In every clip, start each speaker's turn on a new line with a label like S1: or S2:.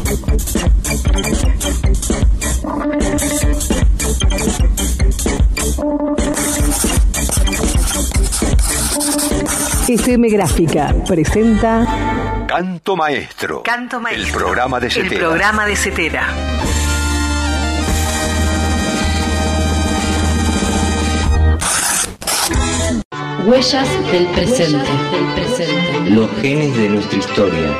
S1: FM Gráfica presenta
S2: Canto Maestro.
S1: Canto Maestro.
S2: El programa de Cetera.
S1: El programa de Cetera.
S3: Huellas del presente.
S4: Los genes de nuestra historia.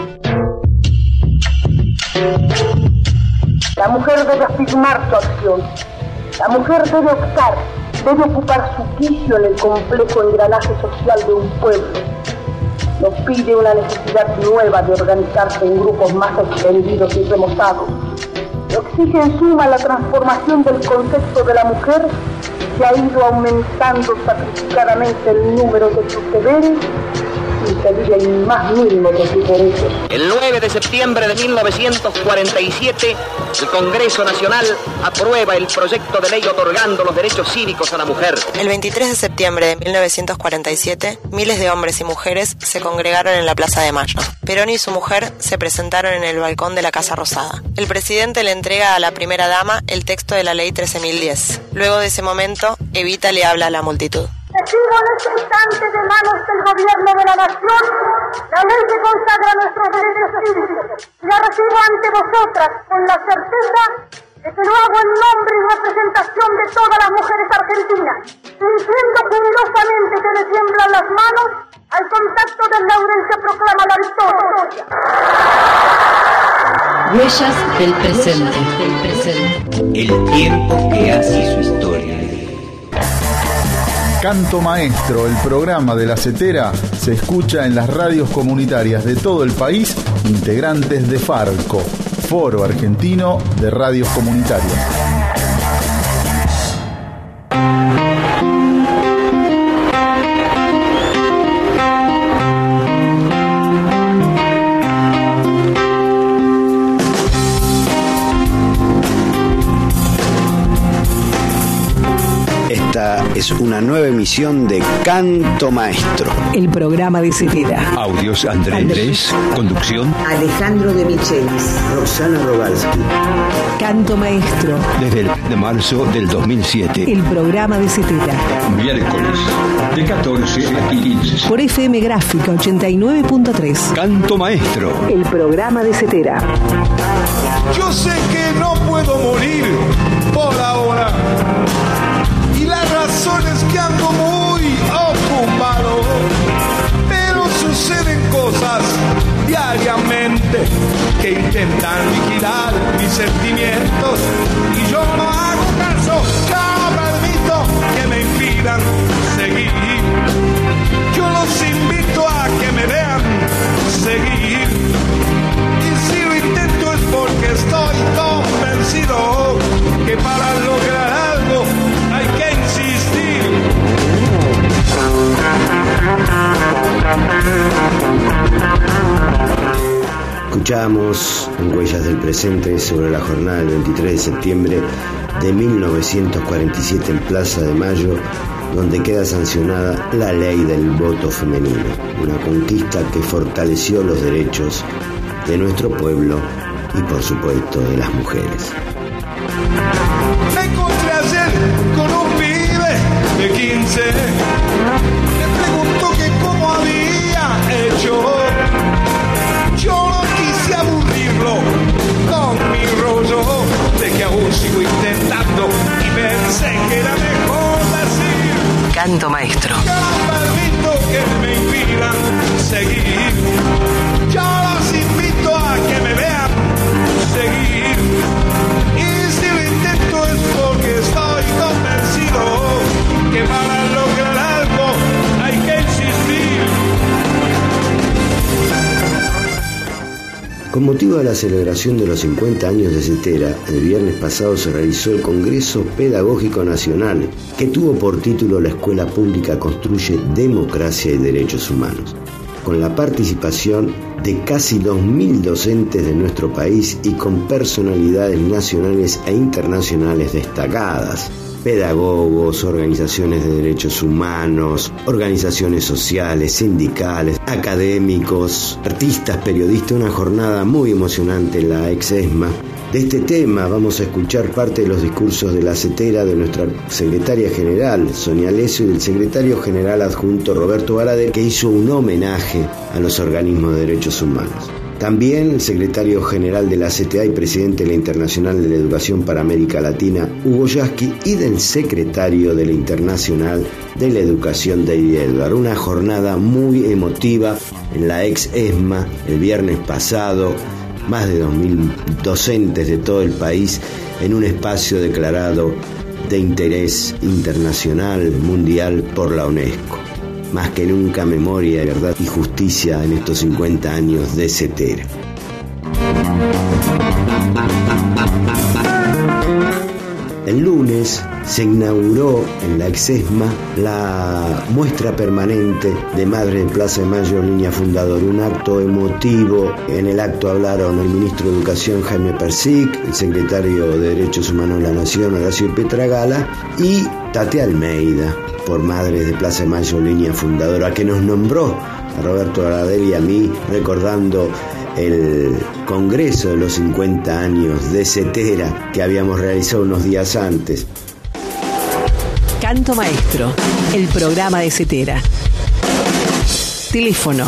S5: La mujer debe afirmar su acción. La mujer debe optar, debe ocupar su quicio en el complejo engranaje social de un pueblo. Nos pide una necesidad nueva de organizarse en grupos más extendidos y remozados. Lo exige en suma la transformación del concepto de la mujer, que ha ido aumentando sacrificadamente el número de sus deberes sin pedir el más mínimo de sus derechos.
S6: El 9 de septiembre de 1947, el Congreso Nacional aprueba el proyecto de ley otorgando los derechos cívicos a la mujer.
S7: El 23 de septiembre de 1947, miles de hombres y mujeres se congregaron en la Plaza de Mayo. Perón y su mujer se presentaron en el balcón de la Casa Rosada. El presidente le entrega a la primera dama el texto de la ley 13.010. Luego de ese momento, Evita le habla a la multitud.
S5: Recibo en este instante de manos del gobierno de la nación la ley que consagra nuestros derechos cívicos. La recibo ante vosotras con la certeza de que lo hago en nombre y representación de todas las mujeres argentinas, sintiendo jubilosamente que me tiemblan las manos al contacto del laurel que proclama la victoria.
S3: Huellas del presente.
S4: El tiempo que hace su historia.
S8: Canto Maestro, el programa de la Cetera, se escucha en las radios comunitarias de todo el país, integrantes de FARCO, Foro Argentino de Radios Comunitarias.
S9: Esta es una nueva emisión de Canto Maestro.
S1: El programa de Cetera.
S2: Audios Andrés. Conducción
S10: Alejandro de Michelis.
S9: Roxana Rogalski.
S1: Canto Maestro.
S2: desde el de marzo del 2007.
S1: El programa de Cetera.
S2: Miércoles de 14 a 15.
S1: Por FM Gráfica 89.3.
S2: Canto Maestro.
S1: El programa de Cetera.
S11: Yo sé que no puedo morir por ahora. Y la razón es que ando muy ocupado. Pero suceden cosas diariamente que intentan liquidar mis sentimientos. Y yo no hago caso, no permito que me impidan seguir. Yo los invito a que me vean seguir. Y si lo intento es porque estoy convencido que para lograr algo hay que insistir.
S9: Escuchamos en Huellas del Presente sobre la jornada del 23 de septiembre de 1947 en Plaza de Mayo, donde queda sancionada la ley del voto femenino, una conquista que fortaleció los derechos de nuestro pueblo y por supuesto de las mujeres.
S11: Me encontré ayer con un pibe de 15. Me preguntó que cómo había hecho. Yo no quise aburrirlo con mi rollo de que aún sigo intentando y pensé que era mejor decir.
S1: Canto Maestro.
S11: Yo no permito que me impidan seguir. Yo los invito a que me vean seguir. Y si lo intento es porque estoy convencido que para lograr algo hay que insistir.
S9: Con motivo de la celebración de los 50 años de Cetera, el viernes pasado se realizó el Congreso Pedagógico Nacional, que tuvo por título La Escuela Pública construye democracia y derechos humanos, con la participación de casi 2.000 docentes de nuestro país y con personalidades nacionales e internacionales destacadas. Pedagogos, organizaciones de derechos humanos, organizaciones sociales, sindicales, académicos, artistas, periodistas, una jornada muy emocionante en la ex-ESMA. De este tema vamos a escuchar parte de los discursos de la CETERA de nuestra secretaria general, Sonia Leso, y del secretario general adjunto, Roberto Baradel, que hizo un homenaje a los organismos de derechos humanos. También el secretario general de la CTA y presidente de la Internacional de la Educación para América Latina, Hugo Yasky, y del secretario de la Internacional de la Educación, David Edward. Una jornada muy emotiva en la ex-ESMA el viernes pasado. Más de 2.000 docentes de todo el país en un espacio declarado de interés internacional, mundial por la UNESCO. Más que nunca memoria, verdad y justicia en estos 50 años de CETERA. El lunes se inauguró en la ex-ESMA la muestra permanente de Madres de Plaza de Mayo, línea fundadora, un acto emotivo. En el acto hablaron el ministro de Educación, Jaime Persic, el secretario de Derechos Humanos de la Nación, Horacio Pietragala, y Tati Almeida, por Madres de Plaza de Mayo, línea fundadora, que nos nombró a Roberto Baradel y a mí, recordando el congreso de los 50 años de CETERA que habíamos realizado unos días antes.
S1: Canto Maestro, el programa de CETERA. Teléfono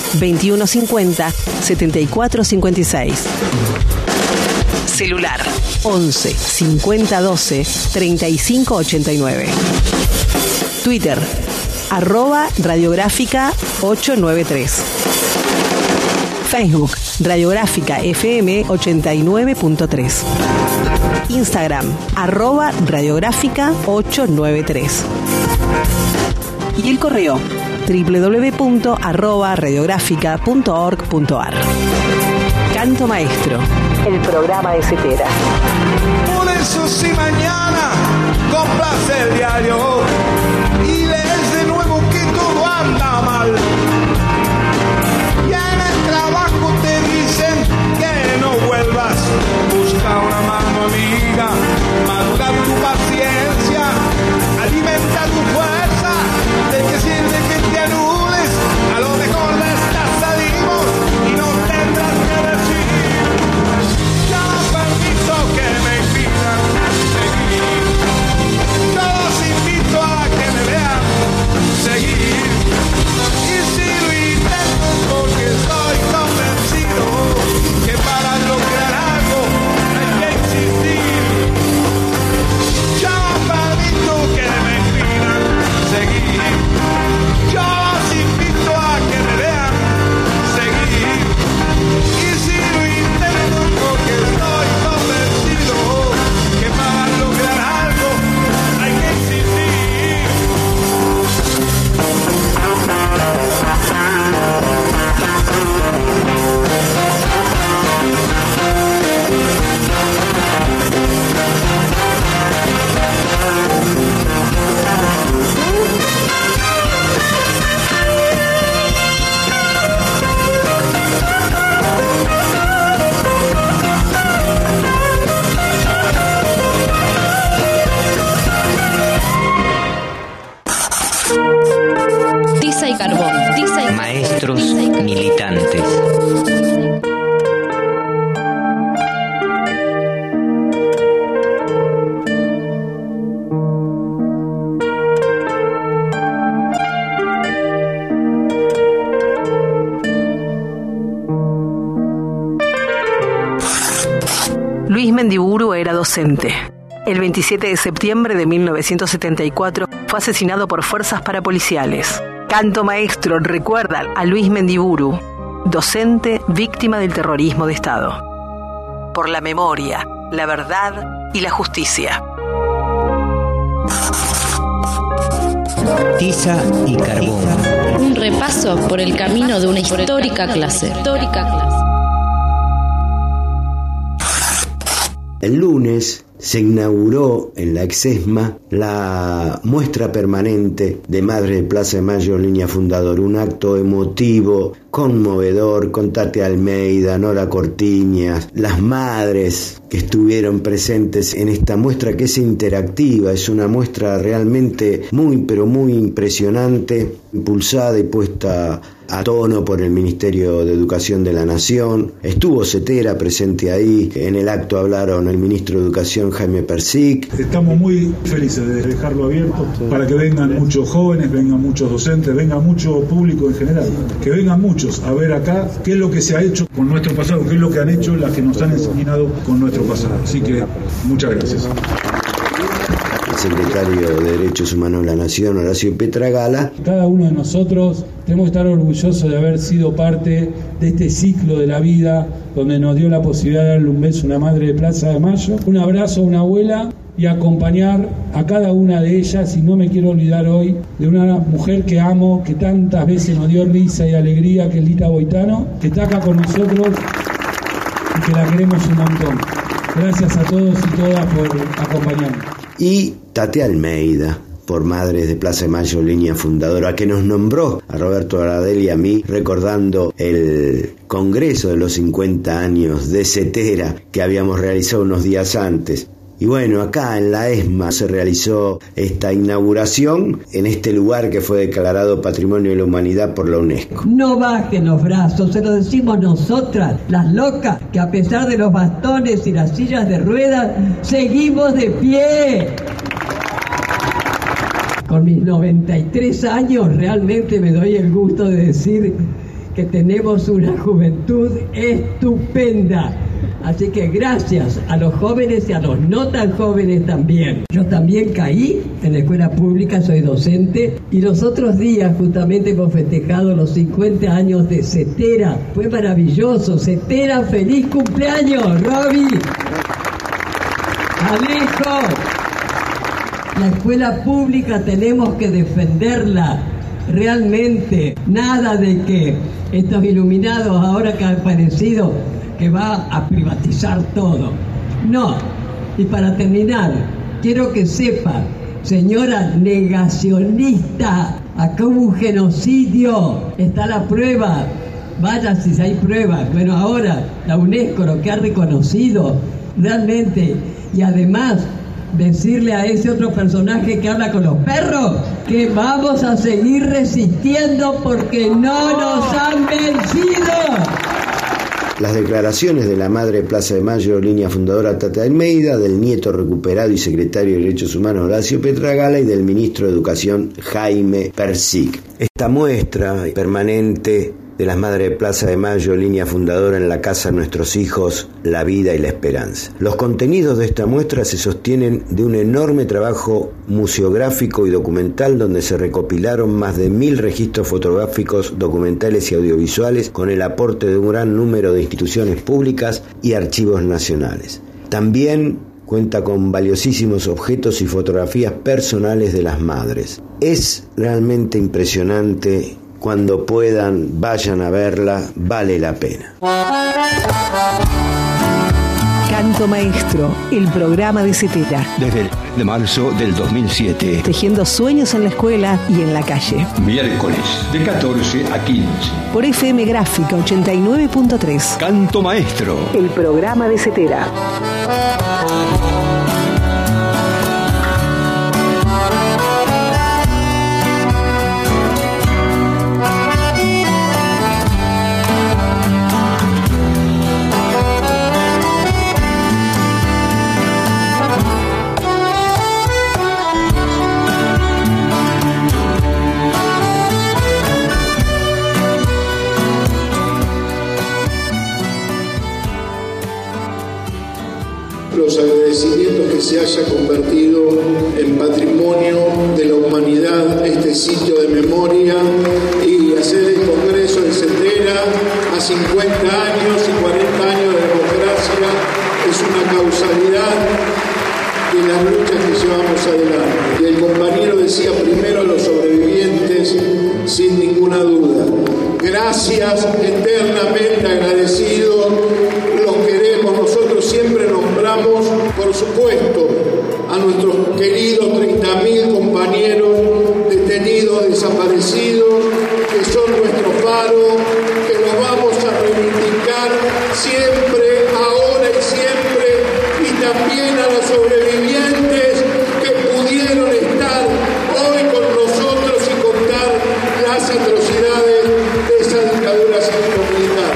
S1: 2150-7456. Celular 11 50 12 35 89. Twitter @radiográfica 893. Facebook Radiográfica FM 89.3. Instagram @radiográfica 893. Y el correo www.radiográfica.org.ar. Canto Maestro, el programa de CETERA.
S11: Por eso si mañana compras el diario y lees de nuevo que todo anda mal, y en el trabajo te dicen que no vuelvas, busca una mano amiga, madura tu paciencia, alimenta tu fuerza. ¿De qué sirve que te anules? A lo mejor de estas salimos y no tendrás que decir: ya no permito que me impidan seguir. Yo los invito a que me vean seguir. Y si lo intento es porque estoy convencido que para lograr algo hay que insistir. Yo no permito que me impidan seguir. Yo los invito a que me vean seguir. Y si lo intento es porque estoy convencido que para lograr algo hay que insistir.
S3: Tiza y carbón.
S4: Maestros militantes.
S1: Luis Mendiburu era docente. El 27 de septiembre de 1974 fue asesinado por fuerzas parapoliciales. Canto Maestro recuerda a Luis Mendiburu, docente víctima del terrorismo de Estado. Por la memoria, la verdad y la justicia.
S4: Tiza y carbón.
S3: Un repaso por el camino de una histórica clase.
S9: El lunes, se inauguró en la Exesma la muestra permanente de Madres de Plaza de Mayo, línea fundadora, un acto emotivo, conmovedor, con Tati Almeida, Nora Cortiñas, las madres que estuvieron presentes en esta muestra, que es interactiva, es una muestra realmente muy, pero muy impresionante, impulsada y puesta a tono por el Ministerio de Educación de la Nación. Estuvo Cetera presente ahí, en el acto hablaron el Ministro de Educación Jaime Persic.
S12: Estamos muy felices de dejarlo abierto para que vengan muchos jóvenes, vengan muchos docentes, venga mucho público en general, que vengan muchos a ver acá qué es lo que se ha hecho con nuestro pasado, qué es lo que han hecho las que nos han enseñado con nuestro pasado. Así que muchas gracias.
S9: El secretario de Derechos Humanos de la Nación, Horacio Petragala.
S13: Cada uno de nosotros tenemos que estar orgullosos de haber sido parte de este ciclo de la vida donde nos dio la posibilidad de darle un beso a una madre de Plaza de Mayo, un abrazo a una abuela y acompañar a cada una de ellas. Y no me quiero olvidar hoy de una mujer que amo, que tantas veces nos dio risa y alegría, que es Lita Boitano, que está acá con nosotros y que la queremos un montón. Gracias a todos y todas por acompañarnos.
S9: Y Tati Almeida, por Madres de Plaza de Mayo, línea fundadora, que nos nombró a Roberto Aradel y a mí, recordando el congreso de los 50 años de Cetera que habíamos realizado unos días antes. Y bueno, acá en la ESMA se realizó esta inauguración en este lugar que fue declarado Patrimonio de la Humanidad por la UNESCO.
S14: No bajen los brazos, se lo decimos nosotras, las locas, que a pesar de los bastones y las sillas de ruedas, seguimos de pie. Con mis 93 años realmente me doy el gusto de decir que tenemos una juventud estupenda. Así que gracias a los jóvenes y a los no tan jóvenes también. Yo también caí en la escuela pública, soy docente, y los otros días justamente hemos festejado los 50 años de Cetera. Fue maravilloso. Cetera, feliz cumpleaños, Roby. Alejo. La escuela pública tenemos que defenderla. Realmente, nada de que estos iluminados ahora que han aparecido que va a privatizar todo. No. Y para terminar, quiero que sepa, señora negacionista, acá hubo un genocidio, está la prueba, vaya si hay pruebas. Bueno, ahora la UNESCO lo que ha reconocido realmente, y además decirle a ese otro personaje que habla con los perros que vamos a seguir resistiendo porque no nos han vencido.
S9: Las declaraciones de la Madre de Plaza de Mayo, línea fundadora Tati Almeida, del nieto recuperado y secretario de Derechos Humanos Horacio Petragala y del ministro de Educación Jaime Persic. Esta muestra permanente de las Madres de Plaza de Mayo, línea fundadora en la Casa de Nuestros Hijos, la Vida y la Esperanza. Los contenidos de esta muestra se sostienen de un enorme trabajo museográfico y documental donde se recopilaron más de 1000 registros fotográficos, documentales y audiovisuales con el aporte de un gran número de instituciones públicas y archivos nacionales. También cuenta con valiosísimos objetos y fotografías personales de las madres. Es realmente impresionante. Cuando puedan, vayan a verla, vale la pena.
S1: Canto Maestro, el programa de Cetera.
S2: Desde el de marzo del 2007.
S1: Tejiendo sueños en la escuela y en la calle.
S2: Miércoles, de 14 a 15.
S1: Por FM Gráfica 89.3.
S2: Canto Maestro,
S1: el programa de Cetera.
S15: Los agradecimientos que se haya convertido en patrimonio de la humanidad este sitio de memoria y hacer el Congreso de Cetera a 50 años y 40 años de democracia es una causalidad de las luchas que llevamos adelante. Y el compañero decía primero a los sobrevivientes sin ninguna duda. Gracias, eternamente agradecidos, los queremos, nosotros siempre nombramos, por supuesto, nuestros queridos 30.000 compañeros detenidos, desaparecidos, que son nuestro faro, que los vamos a reivindicar siempre, ahora y siempre, y también a los sobrevivientes que pudieron estar hoy con nosotros y contar las atrocidades de esa dictadura cívico-militar.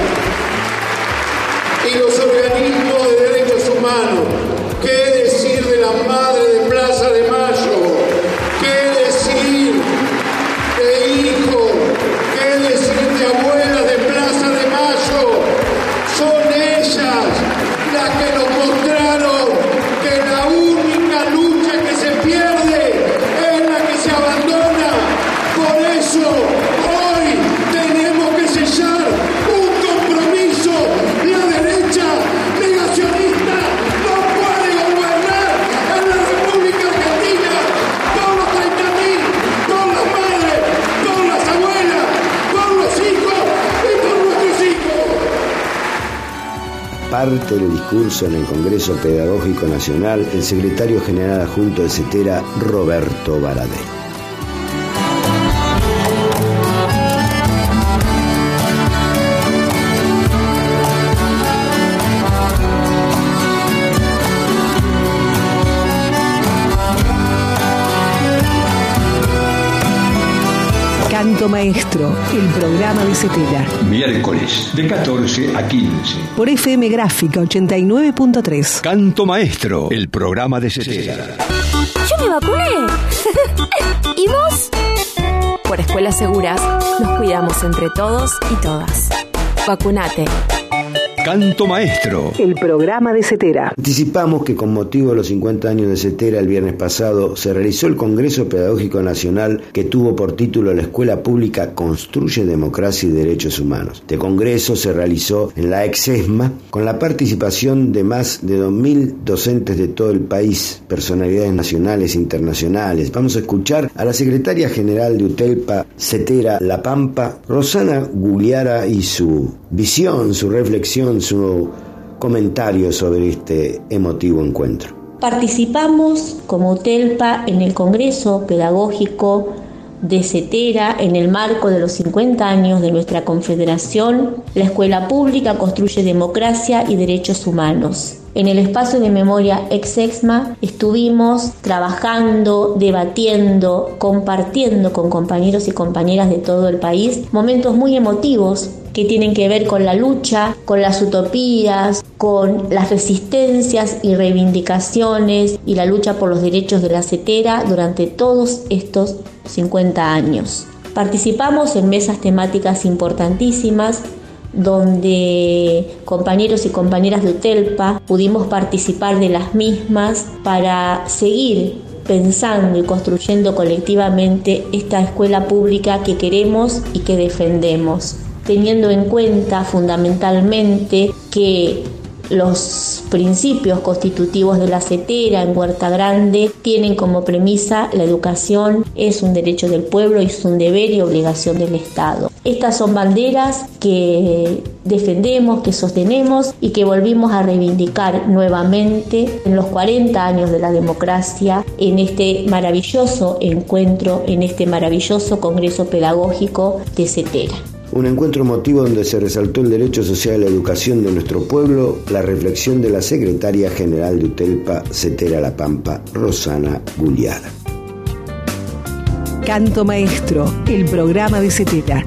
S15: Y los organismos de derechos humanos, ¿qué decir de la madre de Plaza de Mayo? ¿Qué decir de hijos? ¿Qué decir de abuelas de Plaza de Mayo? Son ellas las que nos mostraron que la única lucha que se pierde es la que se abandona. Por eso hoy tenemos que sellar un compromiso. La derecha negacionista no puede gobernar en la República Argentina por los 30.000, por las madres, por las abuelas, por los hijos y por nuestros hijos.
S9: Parte del discurso en el Congreso Pedagógico Nacional el secretario general adjunto de CETERA, Roberto Baradel.
S1: Canto Maestro, el programa de CETERA.
S2: Miércoles, de 14 a 15.
S1: Por FM Gráfica 89.3.
S2: Canto Maestro, el programa de CETERA.
S16: ¡Yo me vacuné! ¿Y vos? Por Escuelas Seguras, nos cuidamos entre todos y todas. Vacunate.
S2: Canto Maestro,
S1: el programa de CETERA.
S9: Anticipamos que con motivo de los 50 años de CETERA el viernes pasado se realizó el Congreso Pedagógico Nacional que tuvo por título La Escuela Pública Construye Democracia y Derechos Humanos. Este congreso se realizó en la ex-ESMA con la participación de más de 2.000 docentes de todo el país, personalidades nacionales e internacionales. Vamos a escuchar a la secretaria general de UTELPA CETERA La Pampa, Rosana Gugliara, y su visión, su reflexión, su comentario sobre este emotivo encuentro.
S17: Participamos como UTELPA en el Congreso Pedagógico de CETERA en el marco de los 50 años de nuestra confederación. La Escuela Pública Construye Democracia y Derechos Humanos. En el espacio de memoria ex-ESMA estuvimos trabajando, debatiendo, compartiendo con compañeros y compañeras de todo el país momentos muy emotivos que tienen que ver con la lucha, con las utopías, con las resistencias y reivindicaciones y la lucha por los derechos de la CETERA durante todos estos 50 años. Participamos en mesas temáticas importantísimas donde compañeros y compañeras de UTELPA pudimos participar de las mismas para seguir pensando y construyendo colectivamente esta escuela pública que queremos y que defendemos, teniendo en cuenta fundamentalmente que los principios constitutivos de la CETERA en Huerta Grande tienen como premisa la educación es un derecho del pueblo y es un deber y obligación del Estado. Estas son banderas que defendemos, que sostenemos y que volvimos a reivindicar nuevamente en los 40 años de la democracia, en este maravilloso encuentro, en este maravilloso Congreso Pedagógico de CETERA.
S9: Un encuentro emotivo donde se resaltó el derecho social a la educación de nuestro pueblo, la reflexión de la secretaria general de UTELPA CETERA La Pampa, Rosana Gugliara.
S1: Canto Maestro, el programa de CETERA.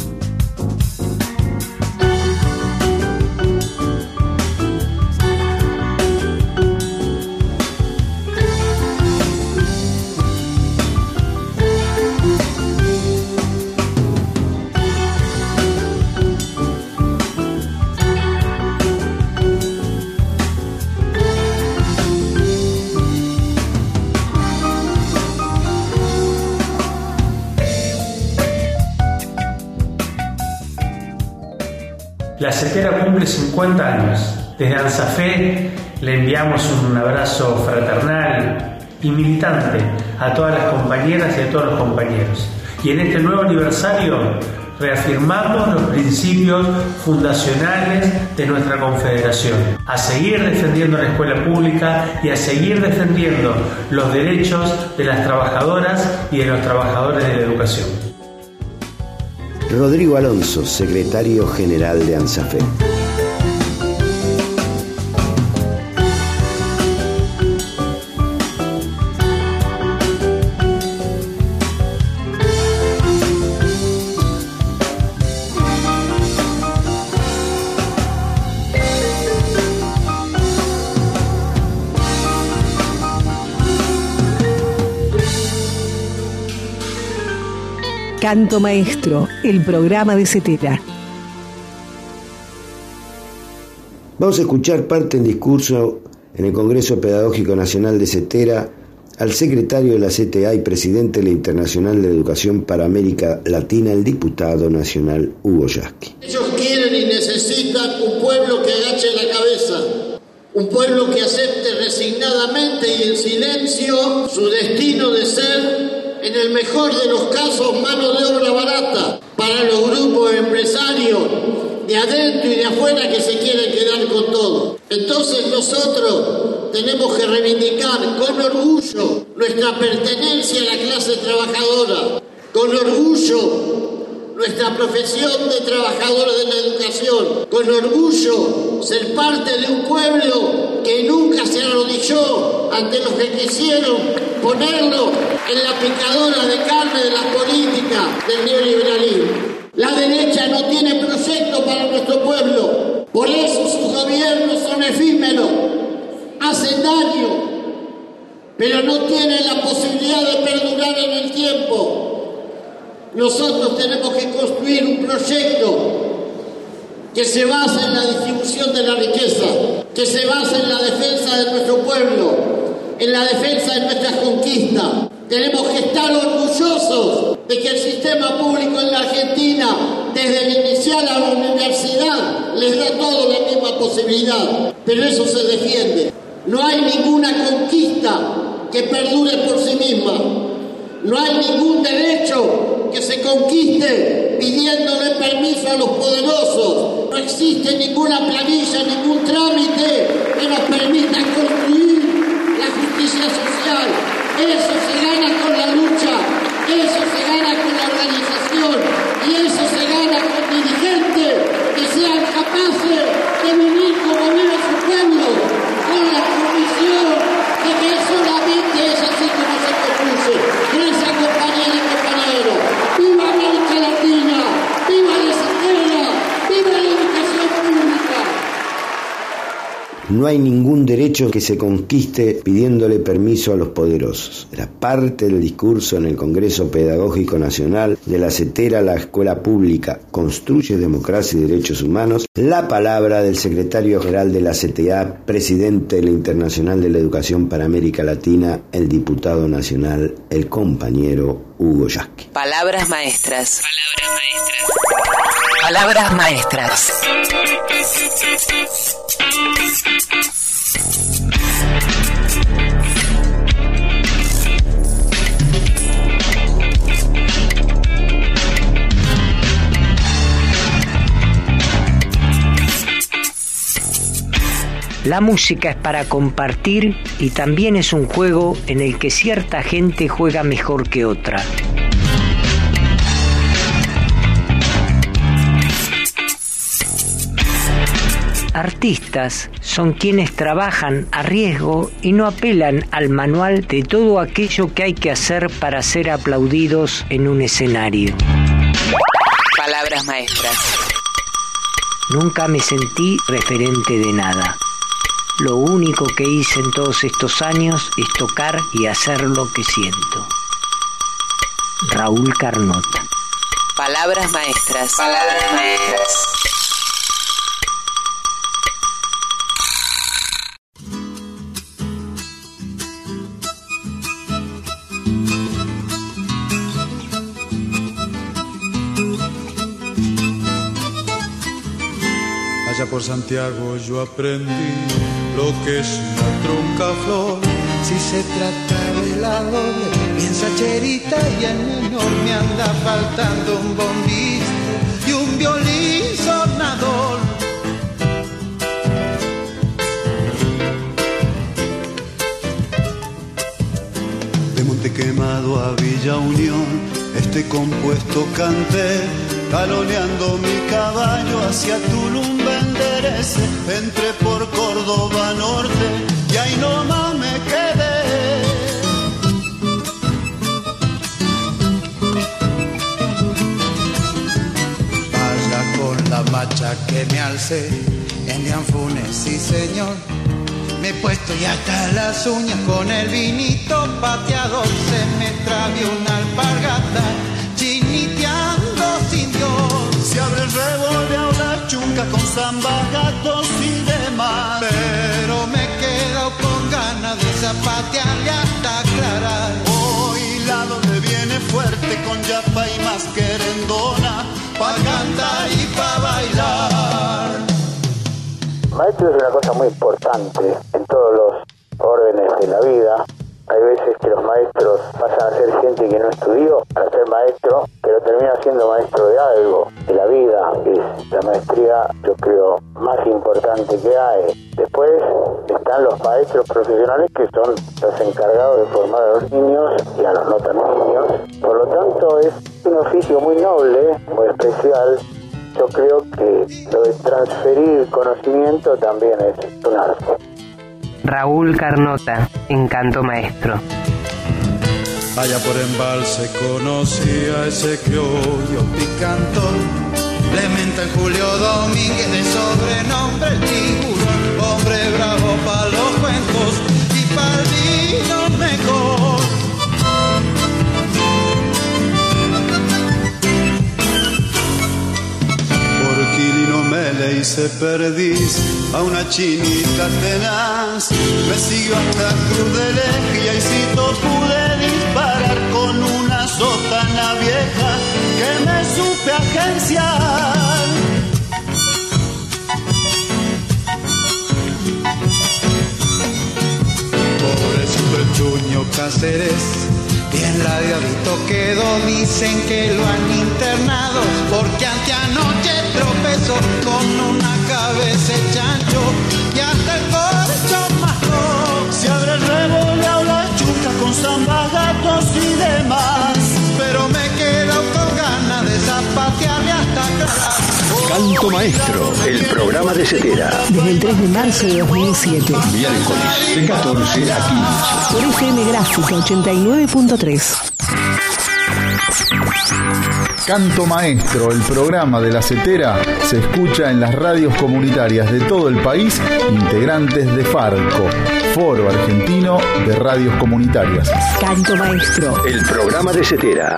S18: La CETERA cumple 50 años. Desde ANSAFE le enviamos un abrazo fraternal y militante a todas las compañeras y a todos los compañeros. Y en este nuevo aniversario reafirmamos los principios fundacionales de nuestra confederación, a seguir defendiendo la escuela pública y a seguir defendiendo los derechos de las trabajadoras y de los trabajadores de la educación.
S9: Rodrigo Alonso, secretario general de ANSAFE.
S1: Canto Maestro, el programa de CETERA.
S9: Vamos a escuchar parte del discurso en el Congreso Pedagógico Nacional de CETERA al secretario de la CTA y presidente de la Internacional de Educación para América Latina, el diputado nacional Hugo Yasky.
S19: Ellos quieren y necesitan un pueblo que agache la cabeza, un pueblo que acepte resignadamente y en silencio su destino de ser, en el mejor de los casos, mano de obra barata para los grupos empresarios de adentro y de afuera que se quieren quedar con todo. Entonces nosotros tenemos que reivindicar con orgullo nuestra pertenencia a la clase trabajadora, con orgullo nuestra profesión de trabajadores de la educación, con orgullo ser parte de un pueblo que nunca se arrodilló ante los que quisieron ponerlo en la picadora de carne de las políticas del neoliberalismo. La derecha no tiene proyecto para nuestro pueblo, por eso sus gobiernos son efímeros, hacen daño, pero no tienen la posibilidad de perdurar en el tiempo. Nosotros tenemos que construir un proyecto que se base en la distribución de la riqueza, que se base en la defensa de nuestro pueblo, en la defensa de nuestras conquistas. Tenemos que estar orgullosos de que el sistema público en la Argentina, desde el inicial a la universidad, les da toda la misma posibilidad, pero eso se defiende. No hay ninguna conquista que perdure por sí misma. No hay ningún derecho que se conquiste pidiéndole permiso a los poderosos. No existe ninguna planilla, ningún trámite que nos permita construir la justicia social. Eso se gana con la lucha, eso se gana con la organización y eso se gana con dirigentes que sean capaces de vivir como vive su pueblo, con la convicción de que solamente es así como se construye. Gracias, compañeras y compañeros. ¡Viva América Latina! ¡Viva la CETERA! ¡Viva la educación pública!
S9: No hay ningún derecho que se conquiste pidiéndole permiso a los poderosos. Era parte del discurso en el Congreso Pedagógico Nacional de la CETERA, la escuela pública construye democracia y derechos humanos. La palabra del secretario general de la CTA, presidente de la Internacional de la Educación para América Latina, el diputado nacional, el compañero Hugo Yasky.
S20: Palabras maestras. Palabras maestras.
S21: La música es para compartir y también es un juego en el que cierta gente juega mejor que otra. Artistas son quienes trabajan a riesgo y no apelan al manual de todo aquello que hay que hacer para ser aplaudidos en un escenario.
S20: Palabras maestras.
S21: Nunca me sentí referente de nada. Lo único que hice en todos estos años es tocar y hacer lo que siento. Raúl Carnot.
S20: Palabras maestras. Palabras maestras.
S22: Allá por Santiago yo aprendí lo que es una truncaflor. Si se trata de la doble, piensa cherita y en menor me anda faltando un bombista. y un violín sonador. De Monte Quemado a Villa Unión, este compuesto canté, taloneando mi caballo hacia Tulum enderece, entré por Córdoba Norte y ahí nomás me quedé. Vaya con la macha que me alcé en Dianfunes, sí señor. Me he puesto ya hasta las uñas con el vinito pateador. Se me travió una alpargata chiniteando sin Dios. Se abre el revoleo, la chunga con zamba, gatos y demás. Pero me quedo con ganas de zapatearle hasta aclarar. Hoy la donde viene fuerte con yapa y más querendona, pa' cantar y pa' bailar.
S6: Maestro es una cosa muy importante en todos los órdenes de la vida. Hay veces que los maestros pasan a ser gente que no estudió para ser maestro, pero termina siendo maestro de algo, de la vida, que es la maestría, yo creo, más importante que hay. Después están los maestros profesionales, que son los encargados de formar a los niños y a los no tan niños. Por lo tanto, es un oficio muy noble, muy especial. Yo creo que lo de transferir conocimiento también es un arte.
S1: Raúl Carnota, en Canto Maestro.
S22: Allá por Embalse conocí a ese criollo picantón, Clemente Julio Domínguez, de sobrenombre el Tiburón, hombre bravo pa' los cuentos y pa' el vino mejor. Por Quilino me le hice perdiz a una chinita tenaz, me siguió hasta Cruz del Eje y ahícito pude disparar con una sotana vieja que me supe agenciar. Pobrecito el Chuño Cáceres, bien ladeadito quedó, dicen que lo han internado porque anteanoche tropezó con una cabeza de chancho y hasta el corcho majó. Se abre el revoleo, la chuca con zamba, gatos y demás, pero me quedo con ganas de zapatearle hasta aclarar.
S2: Canto Maestro, el programa de Cetera.
S1: Desde el 3 de marzo de 2007.
S2: Miércoles, de 14 a 15.
S1: Por FM Gráfica 89.3.
S8: Canto Maestro, el programa de la Cetera, se escucha en las radios comunitarias de todo el país, integrantes de Farco, Foro Argentino de Radios Comunitarias.
S1: Canto Maestro,
S2: el programa de Cetera.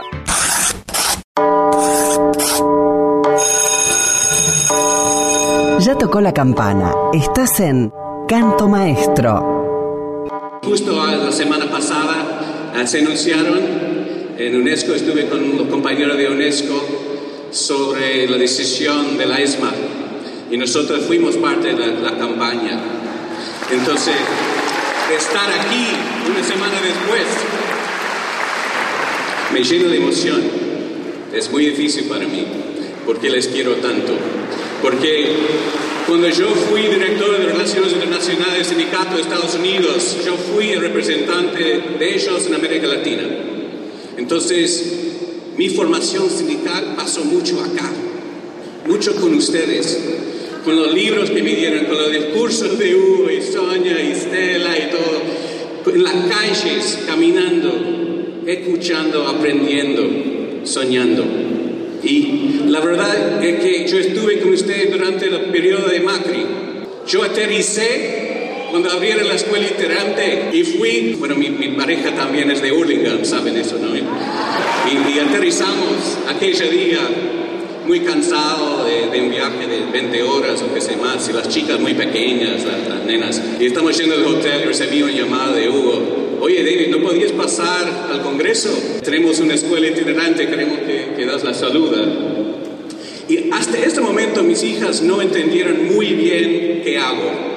S1: Ya tocó la campana. Estás en Canto Maestro.
S7: Justo la semana pasada se anunciaron en UNESCO, estuve con los compañeros de UNESCO sobre la decisión de la ESMA y nosotros fuimos parte de la campaña. Entonces, estar aquí una semana después me llena de emoción. Es muy difícil para mí porque les quiero tanto. Porque cuando yo fui director de Relaciones Internacionales del Sindicato de Estados Unidos, yo fui el representante de ellos en América Latina. Entonces, mi formación sindical pasó mucho acá, mucho con ustedes, con los libros que me dieron, con los discursos de Hugo y Sonia y Stella y todo, en las calles, caminando, escuchando, aprendiendo, soñando. Y la verdad es que yo estuve con ustedes durante el periodo de Macri. Yo aterricé cuando abrieron la escuela iterante y fui, bueno, mi pareja también es de Hurlingham, saben eso, ¿no? Y aterrizamos aquel día muy cansado de un viaje de 20 horas o qué sé más, y las chicas muy pequeñas, las nenas. Y estamos yendo del hotel y recibí una llamada de Hugo. Oye, David, ¿no podías pasar al Congreso? Tenemos una escuela itinerante, queremos que das la saluda. Y hasta este momento mis hijas no entendieron muy bien qué hago.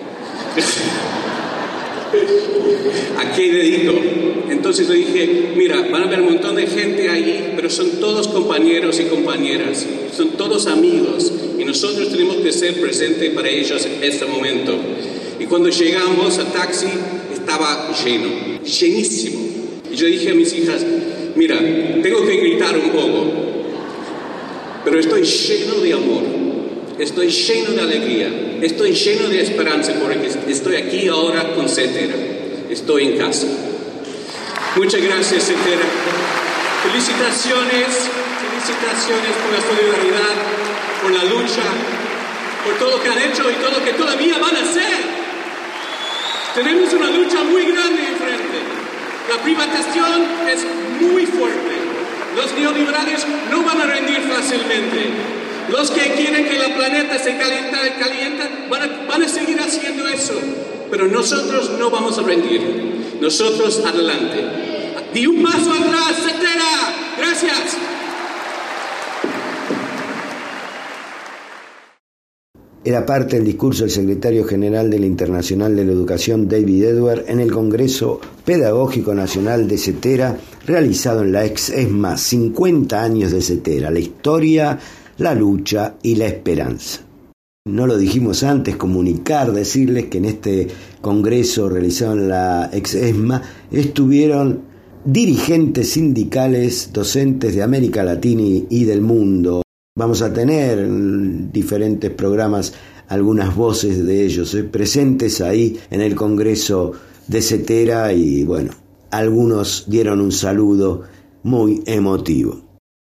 S7: ¿A qué dedico? Entonces le dije, mira, van a haber un montón de gente ahí, pero son todos compañeros y compañeras. son todos amigos y nosotros tenemos que ser presentes para ellos en este momento. Y cuando llegamos al taxi estaba lleno, llenísimo. Y yo dije a mis hijas, mira, tengo que gritar un poco, pero estoy lleno de amor, estoy lleno de alegría, estoy lleno de esperanza porque estoy aquí ahora con Cetera, estoy en casa. Muchas gracias, Cetera. Felicitaciones por la solidaridad, por la lucha, por todo lo que han hecho y todo lo que todavía van a hacer. Tenemos una lucha muy grande enfrente. La privatización es muy fuerte. Los neoliberales no van a rendir fácilmente. Los que quieren que el planeta se calienta van a seguir haciendo eso. Pero nosotros no vamos a rendir. Nosotros adelante. Di un paso atrás, Cetera. Gracias.
S9: Era parte del discurso del secretario general de la Internacional de la Educación, David Edward, en el Congreso Pedagógico Nacional de Cetera, realizado en la ex ESMA. 50 años de Cetera, la historia, la lucha y la esperanza. No lo dijimos antes, comunicar, decirles que en este congreso realizado en la ex ESMA estuvieron dirigentes sindicales, docentes de América Latina y del mundo. Vamos a tener en diferentes programas algunas voces de ellos presentes ahí en el Congreso de Cetera y bueno, algunos dieron un saludo muy emotivo.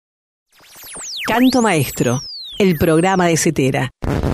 S1: Canto Maestro, el programa de Cetera.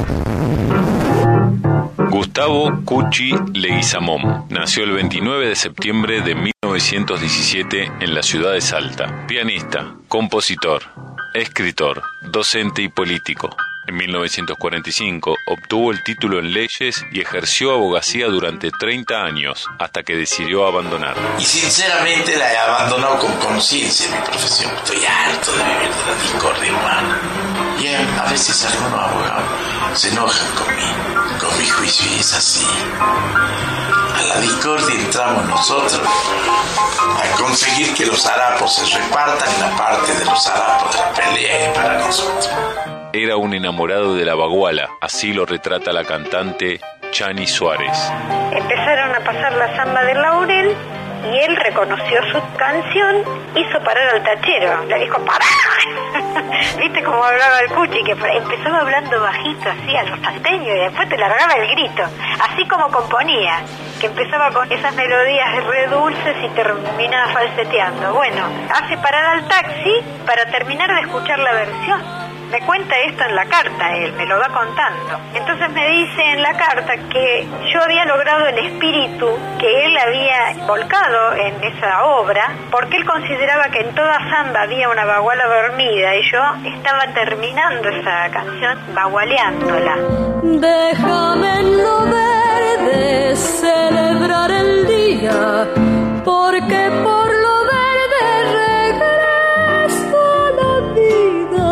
S5: Gustavo Cuchi Leguizamón nació el 29 de septiembre de 1917 en la ciudad de Salta. Pianista, compositor, escritor, docente y político. En 1945 obtuvo el título en leyes y ejerció abogacía durante 30 años hasta que decidió abandonar.
S10: Y sinceramente la he abandonado con conciencia mi profesión. Estoy harto de vivir de la discordia humana. Y a veces algunos abogados se enojan con mi juicio y es así. A la discordia entramos nosotros a conseguir que los harapos se repartan y la parte de los harapos de la pelea es para nosotros.
S5: Era un enamorado de la baguala, así lo retrata la cantante Chani Suárez.
S23: Empezaron a pasar la samba del Laurel y él reconoció su canción, hizo parar al tachero, le dijo ¡pará! ¿Viste cómo hablaba el Cuchi? Que empezaba hablando bajito así a los salteños y después te largaba el grito, así como componía, que empezaba con esas melodías re dulces y terminaba falseteando. Bueno, hace parar al taxi para terminar de escuchar la versión. Me cuenta esto en la carta, él me lo va contando. Entonces me dice en la carta que yo había logrado el espíritu que él había volcado en esa obra, porque él consideraba que en toda samba había una baguala dormida y yo estaba terminando esa canción bagualeándola.
S24: Déjame en lo verde celebrar el día, porque por lo verde regreso a la vida.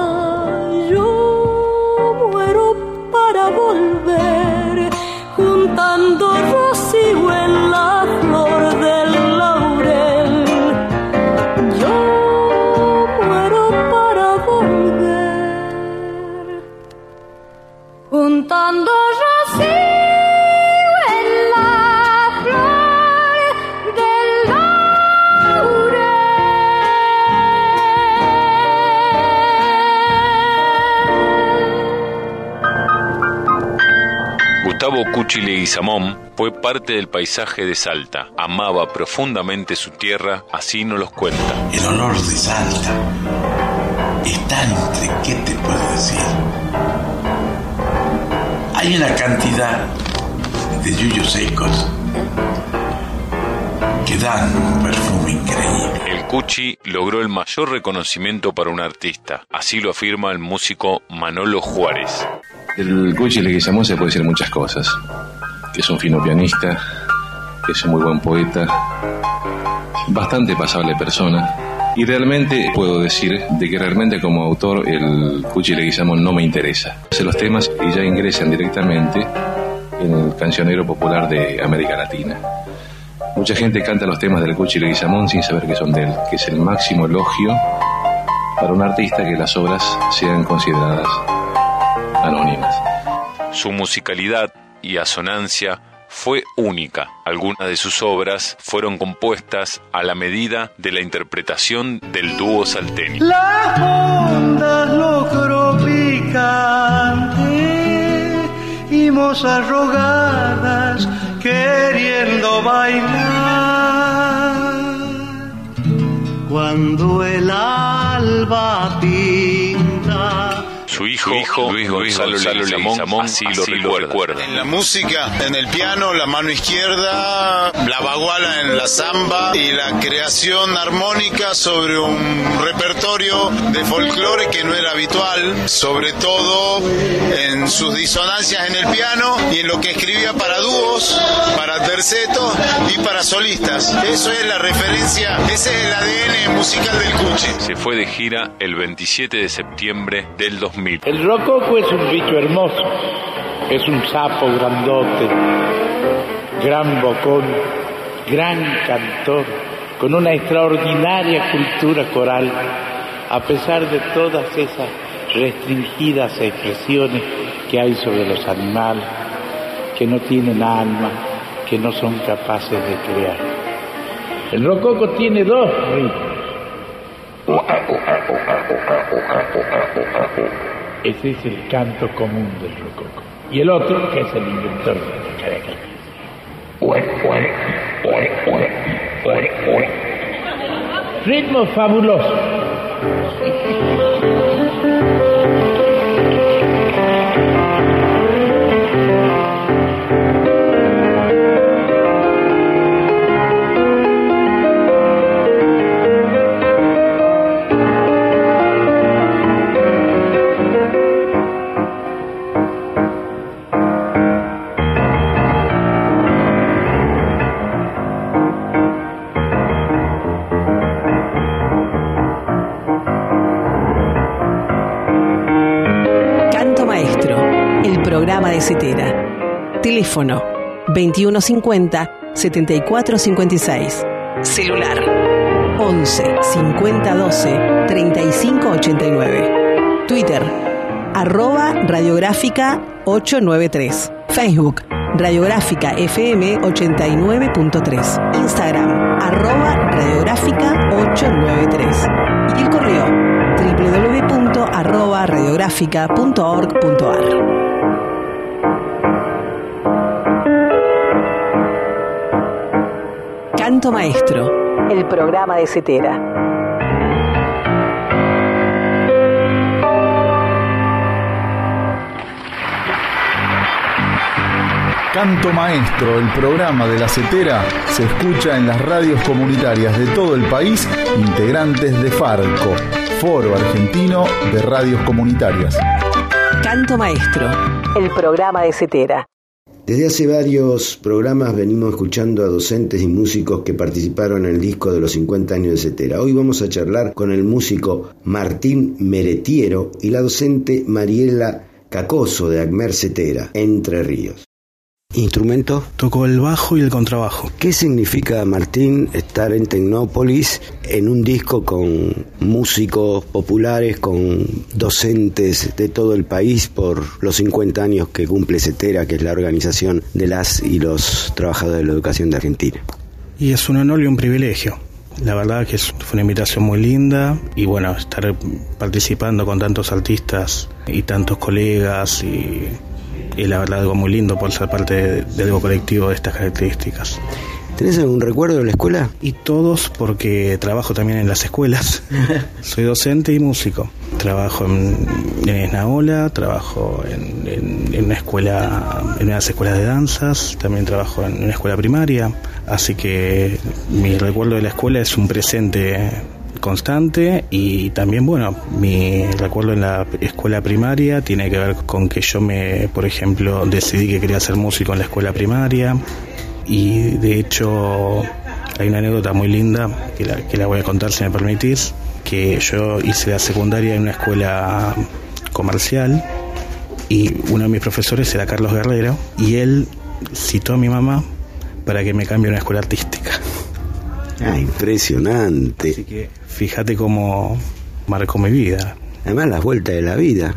S24: Para volver, juntando rocío en la flor del laurel. Yo muero para volver, juntando rocío en la flor del laurel.
S5: Gustavo Cuchi Leguizamón fue parte del paisaje de Salta. Amaba profundamente su tierra, así nos los cuenta.
S10: El olor de Salta está entre, ¿qué te puedo decir? Hay una cantidad de yuyos secos que dan un perfume increíble.
S5: El Cuchi logró el mayor reconocimiento para un artista. Así lo afirma el músico Manolo Juárez.
S25: El Cuchi Leguizamón se puede decir muchas cosas. Que es un fino pianista, que es un muy buen poeta, bastante pasable persona. Y realmente puedo decir de que realmente como autor el Cuchi Leguizamón no me interesa. Hace los temas y ya ingresan directamente en el cancionero popular de América Latina. Mucha gente canta los temas del Cuchi Leguizamón sin saber que son de él, que es el máximo elogio para un artista que las obras sean consideradas anónimas.
S5: Su musicalidad y asonancia fue única. Algunas de sus obras fueron compuestas a la medida de la interpretación del dúo salteño.
S22: Las ondas logró picante y mozas rogadas queriendo bailar. Cuando el alba pinta.
S5: Su hijo Luis Gonzalo Leguizamón así lo recuerda.
S3: En la música, en el piano, la mano izquierda, la baguala en la samba y la creación armónica sobre un repertorio de folclore que no era habitual, sobre todo en sus disonancias en el piano y en lo que escribía para dúos, para tercetos y para solistas. Eso es la referencia, ese es el ADN musical del Cuchi.
S5: Se fue de gira el 27 de septiembre del 2000.
S4: El rococo es un bicho hermoso, es un sapo grandote, gran bocón, gran cantor, con una extraordinaria cultura coral, a pesar de todas esas restringidas expresiones que hay sobre los animales, que no tienen alma, que no son capaces de crear. El rococo tiene dos ritmos. Ese es el canto común del rococo. Y el otro, que es el inventor de la caraca. Ritmo fabuloso.
S1: Programa de Cetera. Teléfono 2150-7456. Celular 11 50 12 35 89. Twitter @radiográfica 893. Facebook Radiográfica FM 89.3. Instagram @radiográfica 893. Y el correo www.radiográfica.org.ar. Canto Maestro, el programa de Cetera.
S8: Canto Maestro, el programa de la Cetera, se escucha en las radios comunitarias de todo el país, integrantes de Farco, Foro Argentino de Radios Comunitarias.
S1: Canto Maestro, el programa de Cetera.
S9: Desde hace varios programas venimos escuchando a docentes y músicos que participaron en el disco de los 50 años de Cetera. Hoy vamos a charlar con el músico Martín Meretiero y la docente Mariela Cacoso de Acmer Cetera, Entre Ríos. ¿Instrumento?
S11: Toco el bajo y el contrabajo.
S9: ¿Qué significa, Martín, estar en Tecnópolis en un disco con músicos populares, con docentes de todo el país por los 50 años que cumple Cetera, que es la organización de las y los trabajadores de la educación de Argentina?
S11: Y es un honor y un privilegio. La verdad que fue una invitación muy linda y bueno, estar participando con tantos artistas y tantos colegas y la verdad algo muy lindo por ser parte de algo colectivo de estas características.
S9: ¿Tenés algún recuerdo de la escuela?
S11: Y todos, porque trabajo también en las escuelas. Soy docente y músico. Trabajo en Esnaola, trabajo en una escuela, en unas escuelas de danzas, también trabajo en una escuela primaria, así que mi recuerdo de la escuela es un presente constante. Y también, bueno, mi recuerdo en la escuela primaria tiene que ver con que yo por ejemplo, decidí que quería ser músico en la escuela primaria. Y de hecho hay una anécdota muy linda que la voy a contar si me permitís, que yo hice la secundaria en una escuela comercial y uno de mis profesores era Carlos Guerrero y él citó a mi mamá para que me cambie a una escuela artística.
S9: Ah, impresionante.
S11: Así que fíjate cómo marcó mi vida.
S9: Además, las vueltas de la vida.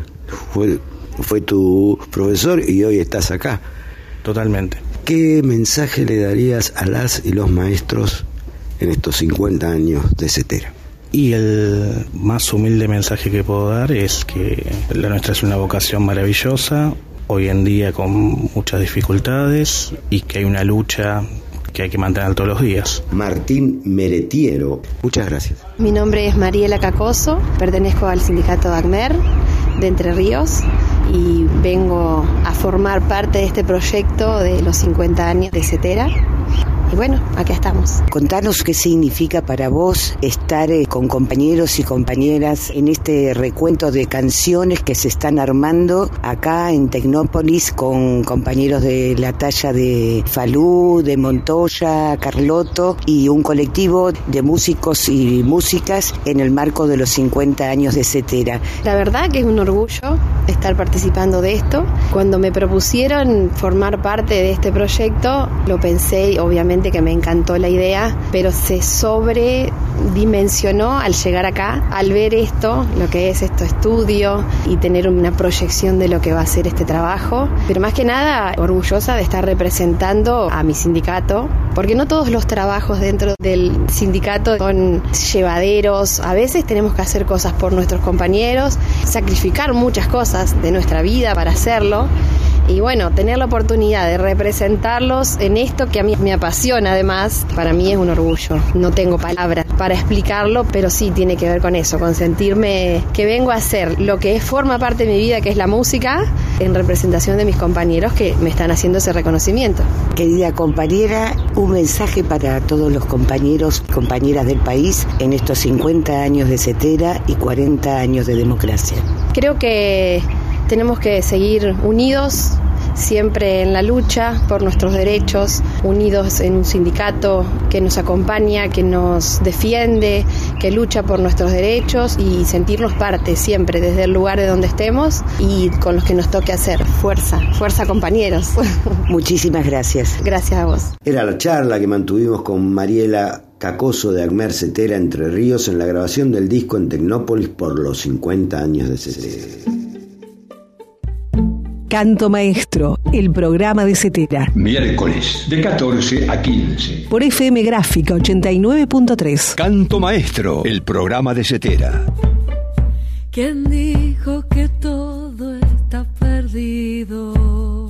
S9: Fue tu profesor y hoy estás acá.
S11: Totalmente.
S9: ¿Qué mensaje le darías a las y los maestros en estos 50 años de CETERA?
S11: Y el más humilde mensaje que puedo dar es que la nuestra es una vocación maravillosa, hoy en día con muchas dificultades, y que hay una lucha que hay que mantener todos los días.
S9: Martín Meretiero, muchas gracias.
S12: Mi nombre es Mariela Cacoso, pertenezco al sindicato ACMER de Entre Ríos y vengo a formar parte de este proyecto de los 50 años de CETERA. Y bueno, acá estamos.
S21: Contanos qué significa para vos estar con compañeros y compañeras en este recuento de canciones que se están armando acá en Tecnópolis con compañeros de la talla de Falú, de Montoya, Carlotto y un colectivo de músicos y músicas en el marco de los 50 años de CETERA.
S12: La verdad que es un orgullo estar participando de esto. Cuando me propusieron formar parte de este proyecto, lo pensé y obviamente que me encantó la idea, pero se sobredimensionó al llegar acá, al ver esto, lo que es esto estudio y tener una proyección de lo que va a ser este trabajo, pero más que nada orgullosa de estar representando a mi sindicato, porque no todos los trabajos dentro del sindicato son llevaderos, a veces tenemos que hacer cosas por nuestros compañeros, sacrificar muchas cosas de nuestra vida para hacerlo. Y bueno, tener la oportunidad de representarlos en esto que a mí me apasiona además, para mí es un orgullo. No tengo palabras para explicarlo, pero sí tiene que ver con eso, con sentirme que vengo a hacer lo que forma parte de mi vida, que es la música, en representación de mis compañeros que me están haciendo ese reconocimiento.
S21: Querida compañera, un mensaje para todos los compañeros y compañeras del país en estos 50 años de CETERA y 40 años de democracia.
S12: Creo que tenemos que seguir unidos, siempre en la lucha por nuestros derechos, unidos en un sindicato que nos acompaña, que nos defiende, que lucha por nuestros derechos y sentirnos parte siempre desde el lugar de donde estemos y con los que nos toque hacer. Fuerza, fuerza compañeros.
S21: Muchísimas gracias.
S12: Gracias a vos.
S9: Era la charla que mantuvimos con Mariela Cacoso de ACMER CETERA Entre Ríos en la grabación del disco en Tecnópolis por los 50 años de CETERA.
S1: Canto Maestro, el programa de CETERA.
S2: Miércoles, de 14 a 15.
S1: Por FM Gráfica 89.3.
S13: Canto Maestro, el programa de CETERA.
S24: ¿Quién dijo que todo está perdido?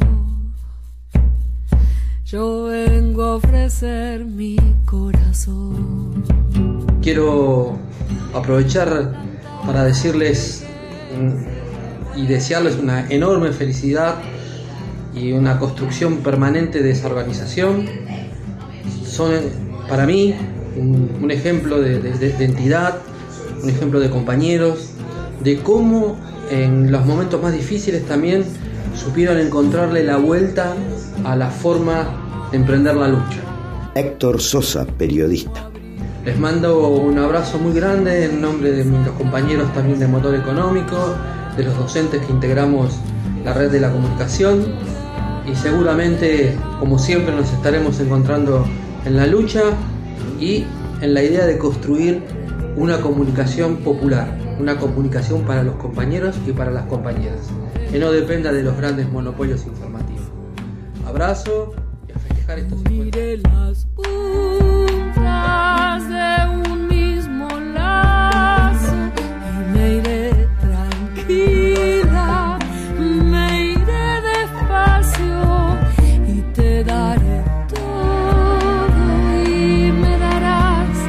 S24: Yo vengo a ofrecer mi corazón.
S14: Quiero aprovechar para decirles y desearles una enorme felicidad y una construcción permanente de esa organización. Son para mí un ejemplo de entidad, un ejemplo de compañeros, de cómo en los momentos más difíciles también supieron encontrarle la vuelta a la forma de emprender la lucha.
S9: Héctor Sosa, periodista.
S14: Les mando un abrazo muy grande en nombre de los compañeros también de Motor Económico, de los docentes que integramos la red de la comunicación, y seguramente, como siempre, nos estaremos encontrando en la lucha y en la idea de construir una comunicación popular, una comunicación para los compañeros y para las compañeras, que no dependa de los grandes monopolios informativos. Abrazo y a festejar estos 50 años.
S24: Las puntas de un mismo lazo y me iré tranquila, me iré despacio y te daré todo y me darás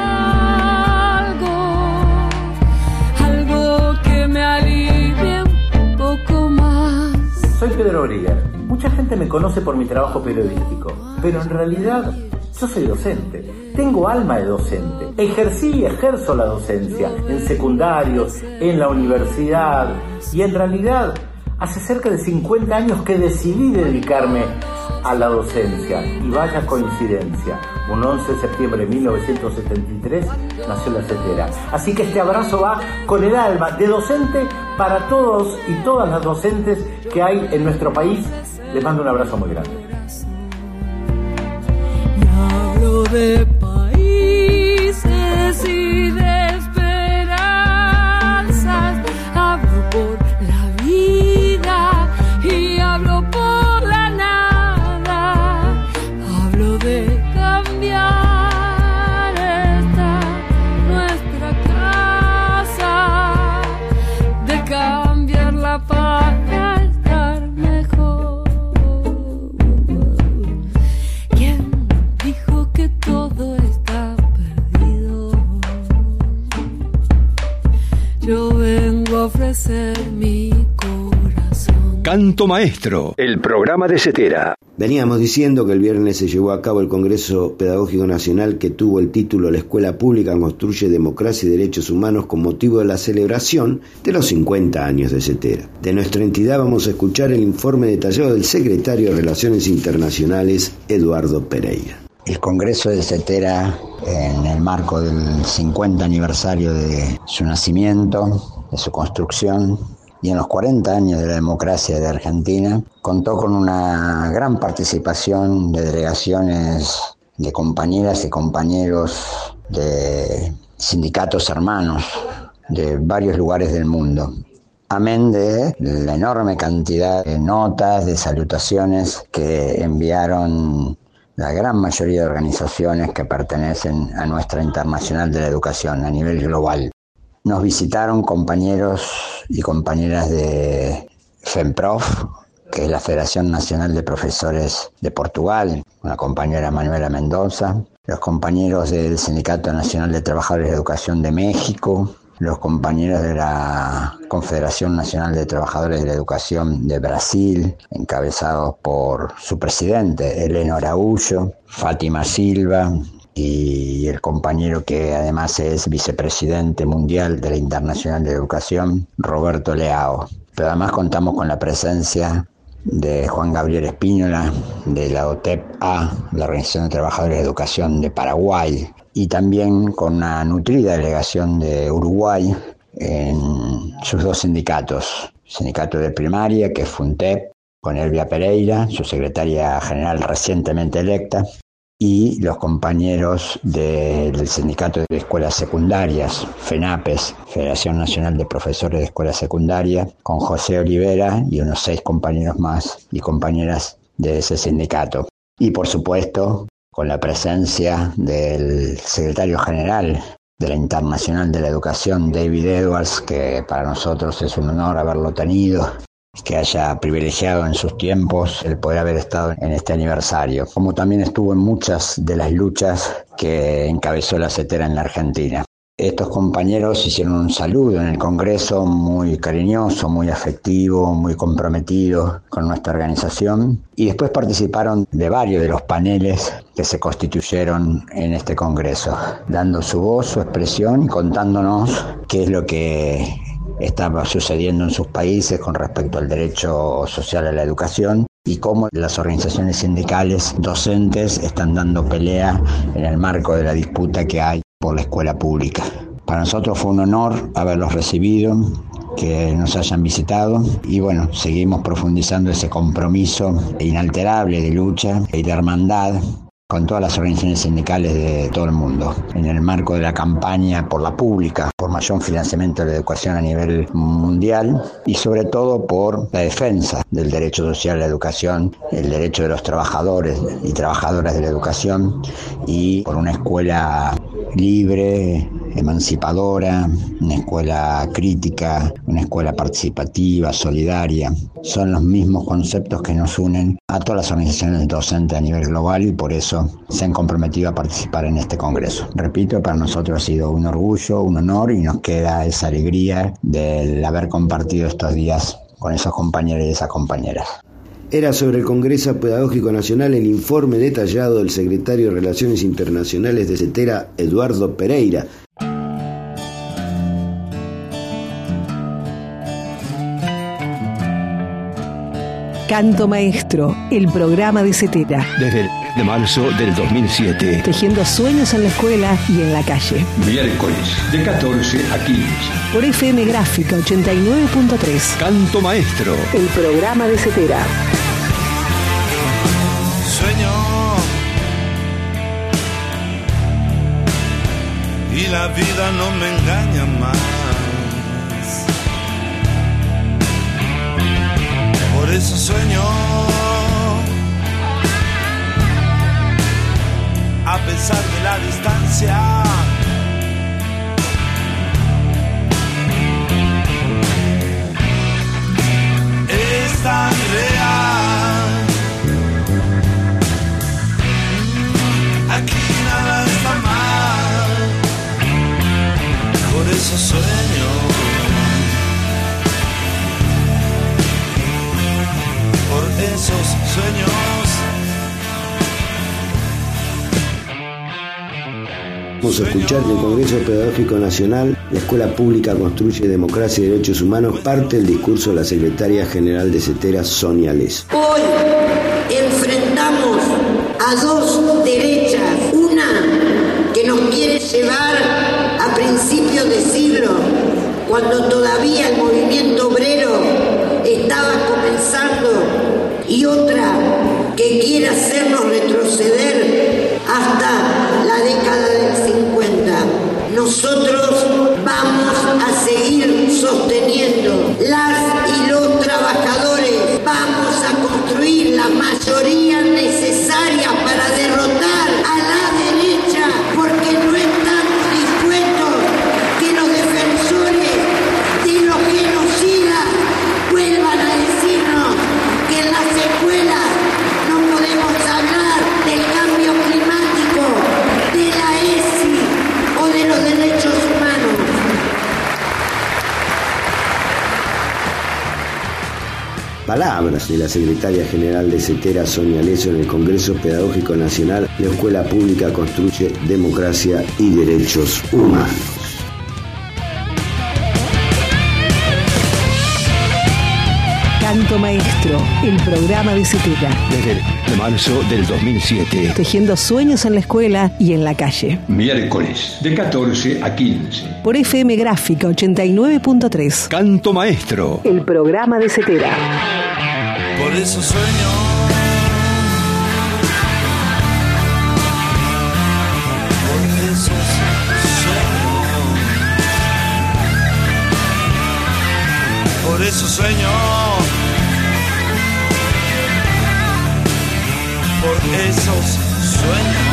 S24: algo que me alivie un poco más.
S15: Soy Pedro Briguer. Mucha gente me conoce por mi trabajo periodístico, pero en realidad yo soy docente. Tengo alma de docente. Ejercí y ejerzo la docencia en secundarios, en la universidad, y en realidad hace cerca de 50 años que decidí dedicarme a la docencia. Y vaya coincidencia, un 11 de septiembre de 1973 nació la CETERA. Así que este abrazo va con el alma de docente para todos y todas las docentes que hay en nuestro país. Les mando un abrazo muy grande.
S24: De países y de esperanza enloquecer mi corazón.
S13: Canto Maestro, el programa de Cetera.
S9: Veníamos diciendo que el viernes se llevó a cabo el Congreso Pedagógico Nacional que tuvo el título La Escuela Pública construye democracia y derechos humanos con motivo de la celebración de los 50 años de Cetera. De nuestra entidad vamos a escuchar el informe detallado del secretario de Relaciones Internacionales, Eduardo Pereira.
S16: El Congreso de Cetera, en el marco del 50 aniversario de su nacimiento, de su construcción, y en los 40 años de la democracia de Argentina, contó con una gran participación de delegaciones de compañeras y compañeros de sindicatos hermanos de varios lugares del mundo. Amén de la enorme cantidad de notas, de salutaciones que enviaron la gran mayoría de organizaciones que pertenecen a nuestra Internacional de la Educación a nivel global. Nos visitaron compañeros y compañeras de FEMPROF, que es la Federación Nacional de Profesores de Portugal, una compañera Manuela Mendoza, los compañeros del Sindicato Nacional de Trabajadores de Educación de México, los compañeros de la Confederación Nacional de Trabajadores de la Educación de Brasil, encabezados por su presidente, Heleno Araújo, Fátima Silva, y el compañero que además es vicepresidente mundial de la Internacional de Educación, Roberto Leao. Pero además contamos con la presencia de Juan Gabriel Espínola, de la OTEP-A, la Organización de Trabajadores de Educación de Paraguay, y también con una nutrida delegación de Uruguay en sus dos sindicatos. Sindicato de Primaria, que es FUNTEP, con Elvia Pereira, su secretaria general recientemente electa, y los compañeros del Sindicato de Escuelas Secundarias, FENAPES, Federación Nacional de Profesores de Escuelas Secundarias, con José Olivera y unos 6 compañeros más y compañeras de ese sindicato. Y por supuesto, con la presencia del secretario general de la Internacional de la Educación, David Edwards, que para nosotros es un honor haberlo tenido, que haya privilegiado en sus tiempos el poder haber estado en este aniversario, como también estuvo en muchas de las luchas que encabezó la Cetera en la Argentina. Estos compañeros hicieron un saludo en el Congreso muy cariñoso, muy afectivo, muy comprometido con nuestra organización, y después participaron de varios de los paneles que se constituyeron en este Congreso, dando su voz, su expresión y contándonos qué es lo que estaba sucediendo en sus países con respecto al derecho social a la educación y cómo las organizaciones sindicales docentes están dando pelea en el marco de la disputa que hay por la escuela pública. Para nosotros fue un honor haberlos recibido, que nos hayan visitado y bueno, seguimos profundizando ese compromiso inalterable de lucha y de hermandad con todas las organizaciones sindicales de todo el mundo, en el marco de la campaña por la pública, por mayor financiamiento de la educación a nivel mundial y sobre todo por la defensa del derecho social a la educación, el derecho de los trabajadores y trabajadoras de la educación y por una escuela libre, emancipadora, una escuela crítica, una escuela participativa, solidaria. Son los mismos conceptos que nos unen a todas las organizaciones docentes a nivel global y por eso se han comprometido a participar en este congreso. Repito, para nosotros ha sido un orgullo, un honor y nos queda esa alegría del haber compartido estos días con esos compañeros y esas compañeras.
S9: Era sobre el Congreso Pedagógico Nacional el informe detallado del secretario de Relaciones Internacionales de Cetera, Eduardo Pereira.
S1: Canto Maestro, el programa de Cetera.
S13: Desde el de marzo del 2007.
S1: Tejiendo sueños en la escuela y en la calle.
S2: Miércoles, de 14 a 15.
S1: Por FM Gráfica 89.3.
S13: Canto Maestro,
S1: el programa de Cetera.
S22: Sueño y la vida no me engaña más. Por eso sueño, a pesar de la distancia. Es tan real. Aquí nada está mal. Por eso sueño.
S9: Vamos a escuchar en el Congreso Pedagógico Nacional, la Escuela Pública Construye Democracia y Derechos Humanos, parte del discurso de la Secretaria General de CETERA, Sonia Leso.
S6: Hoy enfrentamos a dos derechas, una que nos quiere llevar a principios de siglo, cuando todavía el movimiento obrero estaba comenzando, y otra que quiere hacernos retroceder hasta la década del 50. Nosotros vamos a seguir sosteniendo las y los trabajadores, vamos a construir la mayoría necesaria para derrotar a la derecha, porque no estamos dispuestos que los defensores de los genocidas vuelvan a decirnos que en las escuelas no podemos hablar del cambio climático, de la ESI o de los derechos humanos.
S9: Palabras de la Secretaria General de CETERA, Sonia Leso, en el Congreso Pedagógico Nacional. La Escuela Pública Construye Democracia y Derechos Humanos.
S1: Canto Maestro, el programa de CETERA.
S13: Desde marzo del 2007.
S1: Tejiendo sueños en la escuela y en la calle.
S2: Miércoles, de 14 a 15.
S1: Por FM Gráfica 89.3.
S13: Canto Maestro,
S1: el programa de CETERA.
S22: Por eso sueño. Por eso sueño. Por eso sueño. Por esos sueños.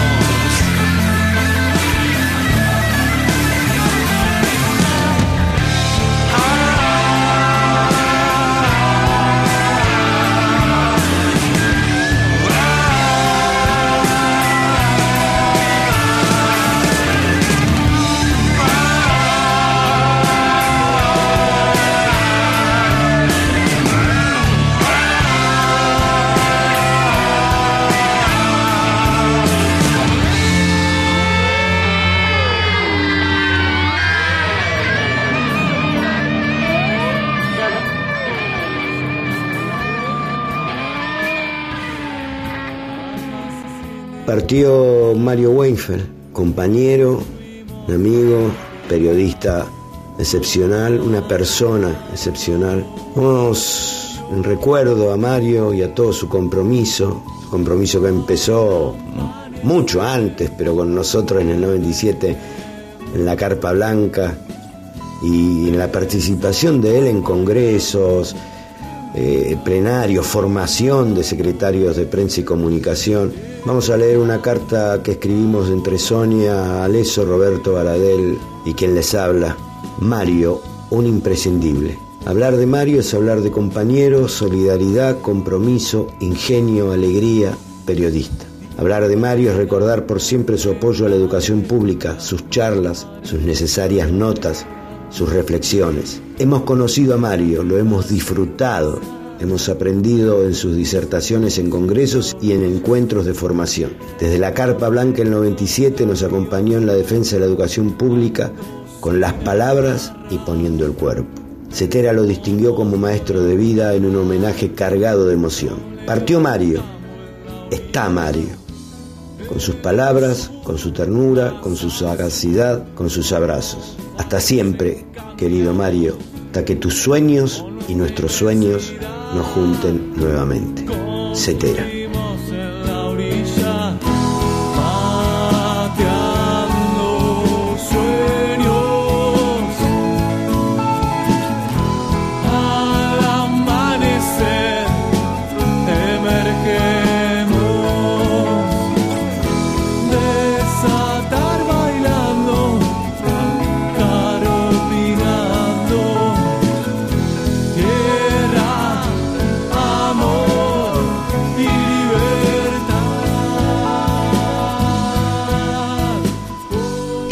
S9: Partió Mario Weinfeld, compañero, un amigo, periodista excepcional, una persona excepcional. Vamos en recuerdo a Mario y a todo su compromiso que empezó mucho antes, pero con nosotros en el 97 en la Carpa Blanca, y en la participación de él en congresos, plenarios, formación de secretarios de prensa y comunicación. Vamos a leer una carta que escribimos entre Sonia Leso, Roberto Baradel y quien les habla. Mario, un imprescindible. Hablar de Mario es hablar de compañero, solidaridad, compromiso, ingenio, alegría, periodista. Hablar de Mario es recordar por siempre su apoyo a la educación pública, sus charlas, sus necesarias notas, sus reflexiones. Hemos conocido a Mario, lo hemos disfrutado. Hemos aprendido en sus disertaciones en congresos y en encuentros de formación. Desde la Carpa Blanca en el 97 nos acompañó en la defensa de la educación pública con las palabras y poniendo el cuerpo. CETERA lo distinguió como maestro de vida en un homenaje cargado de emoción. Partió Mario, está Mario, con sus palabras, con su ternura, con su sagacidad, con sus abrazos. Hasta siempre, querido Mario, hasta que tus sueños y nuestros sueños nos junten nuevamente. CETERA.
S22: Tierra, amor y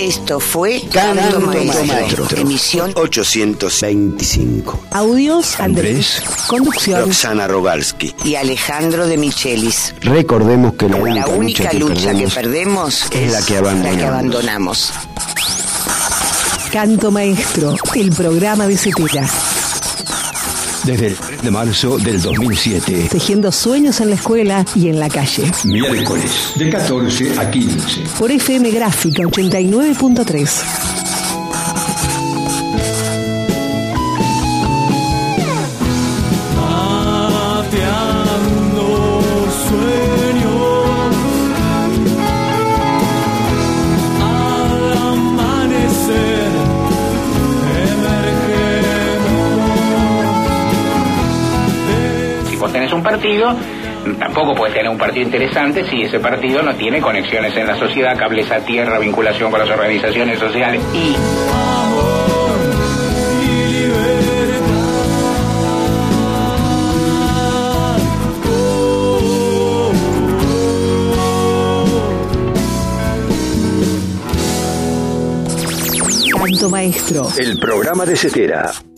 S6: Esto fue Canto Maestro, emisión
S9: 825.
S1: Audios, Andrés. Conducción,
S9: Roxana Rogalski
S6: y Alejandro de Michelis.
S9: Recordemos que la
S6: única lucha que perdemos
S9: es la que
S6: abandonamos.
S1: Canto Maestro, el programa de Cetera.
S13: Desde el 3 de marzo del 2007.
S1: Tejiendo sueños en la escuela y en la calle.
S2: Miércoles, de 14 a 15.
S1: Por FM Gráfica 89.3.
S7: Tenés un partido, tampoco puedes tener un partido interesante si ese partido no tiene conexiones en la sociedad, cables a tierra, vinculación con las organizaciones sociales y...
S1: Canto Maestro,
S13: el programa de Cetera.